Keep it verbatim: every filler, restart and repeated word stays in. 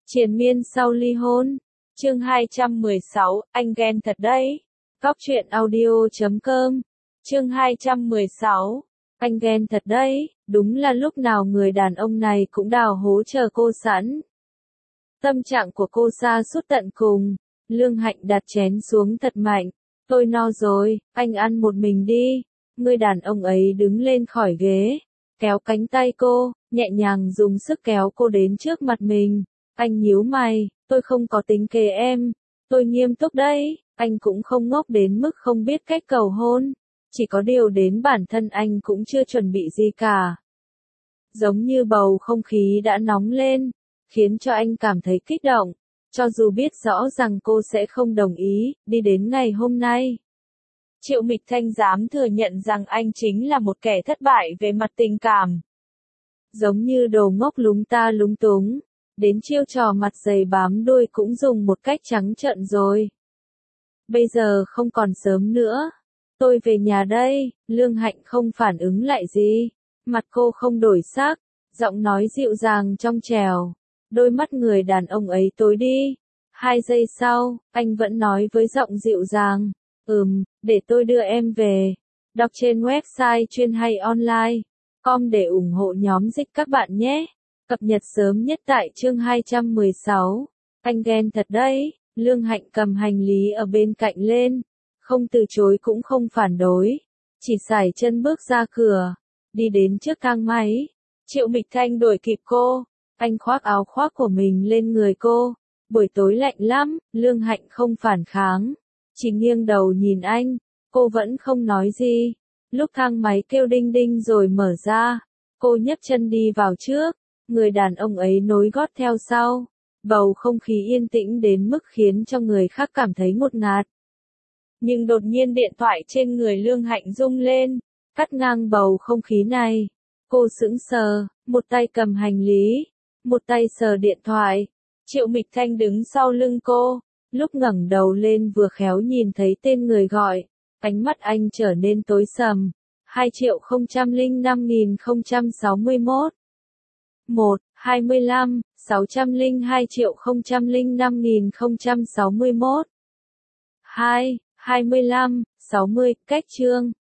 Triền miên sau ly hôn. Chương hai trăm mười sáu, anh ghen thật đấy. Cóc truyện audio chấm com. Chương hai trăm mười sáu, anh ghen thật đấy, đúng là lúc nào người đàn ông này cũng đào hố chờ cô sẵn. Tâm trạng của cô sa sút tận cùng, Lương Hạnh đặt chén xuống thật mạnh. Tôi no rồi, anh ăn một mình đi. Người đàn ông ấy đứng lên khỏi ghế, kéo cánh tay cô, nhẹ nhàng dùng sức kéo cô đến trước mặt mình. Anh nhíu mày, tôi không có tính kế em, tôi nghiêm túc đấy, anh cũng không ngốc đến mức không biết cách cầu hôn, chỉ có điều đến bản thân anh cũng chưa chuẩn bị gì cả. Giống như bầu không khí đã nóng lên, khiến cho anh cảm thấy kích động, cho dù biết rõ rằng cô sẽ không đồng ý, đi đến ngày hôm nay. Triệu Mịch Thanh dám thừa nhận rằng anh chính là một kẻ thất bại về mặt tình cảm. Giống như đồ ngốc lúng ta lúng túng. Đến chiêu trò mặt dày bám đuôi cũng dùng một cách trắng trợn rồi. Bây giờ không còn sớm nữa. Tôi về nhà đây. Lương Hạnh không phản ứng lại gì. Mặt cô không đổi sắc. Giọng nói dịu dàng trong trẻo. Đôi mắt người đàn ông ấy tối đi. Hai giây sau, anh vẫn nói với giọng dịu dàng. Ừm, để tôi đưa em về. Đọc trên website chuyên hay online chấm com để ủng hộ nhóm dịch các bạn nhé. Cập nhật sớm nhất tại chương hai trăm mười sáu. Anh ghen thật đấy. Lương Hạnh cầm hành lý ở bên cạnh lên. Không từ chối cũng không phản đối. Chỉ sải chân bước ra cửa. Đi đến trước thang máy. Triệu Mịch Thanh đuổi kịp cô. Anh khoác áo khoác của mình lên người cô. Buổi tối lạnh lắm. Lương Hạnh không phản kháng. Chỉ nghiêng đầu nhìn anh. Cô vẫn không nói gì. Lúc thang máy kêu đinh đinh rồi mở ra. Cô nhấc chân đi vào trước. Người đàn ông ấy nối gót theo sau. Bầu không khí yên tĩnh đến mức khiến cho người khác cảm thấy ngột ngạt. Nhưng đột nhiên điện thoại trên người Lương Hạnh rung lên, cắt ngang bầu không khí này. Cô sững sờ, một tay cầm hành lý, một tay sờ điện thoại. Triệu Mịch Thanh đứng sau lưng cô, lúc ngẩng đầu lên vừa khéo nhìn thấy tên người gọi. Ánh mắt anh trở nên tối sầm. hai triệu không trăm lẻ năm nghìn không trăm sáu mươi mốt. một, hai mươi lăm, sáu trăm lẻ hai triệu không trăm lẻ năm nghìn không trăm sáu mươi mốt. hai, hai mươi lăm, sáu mươi, cách chương.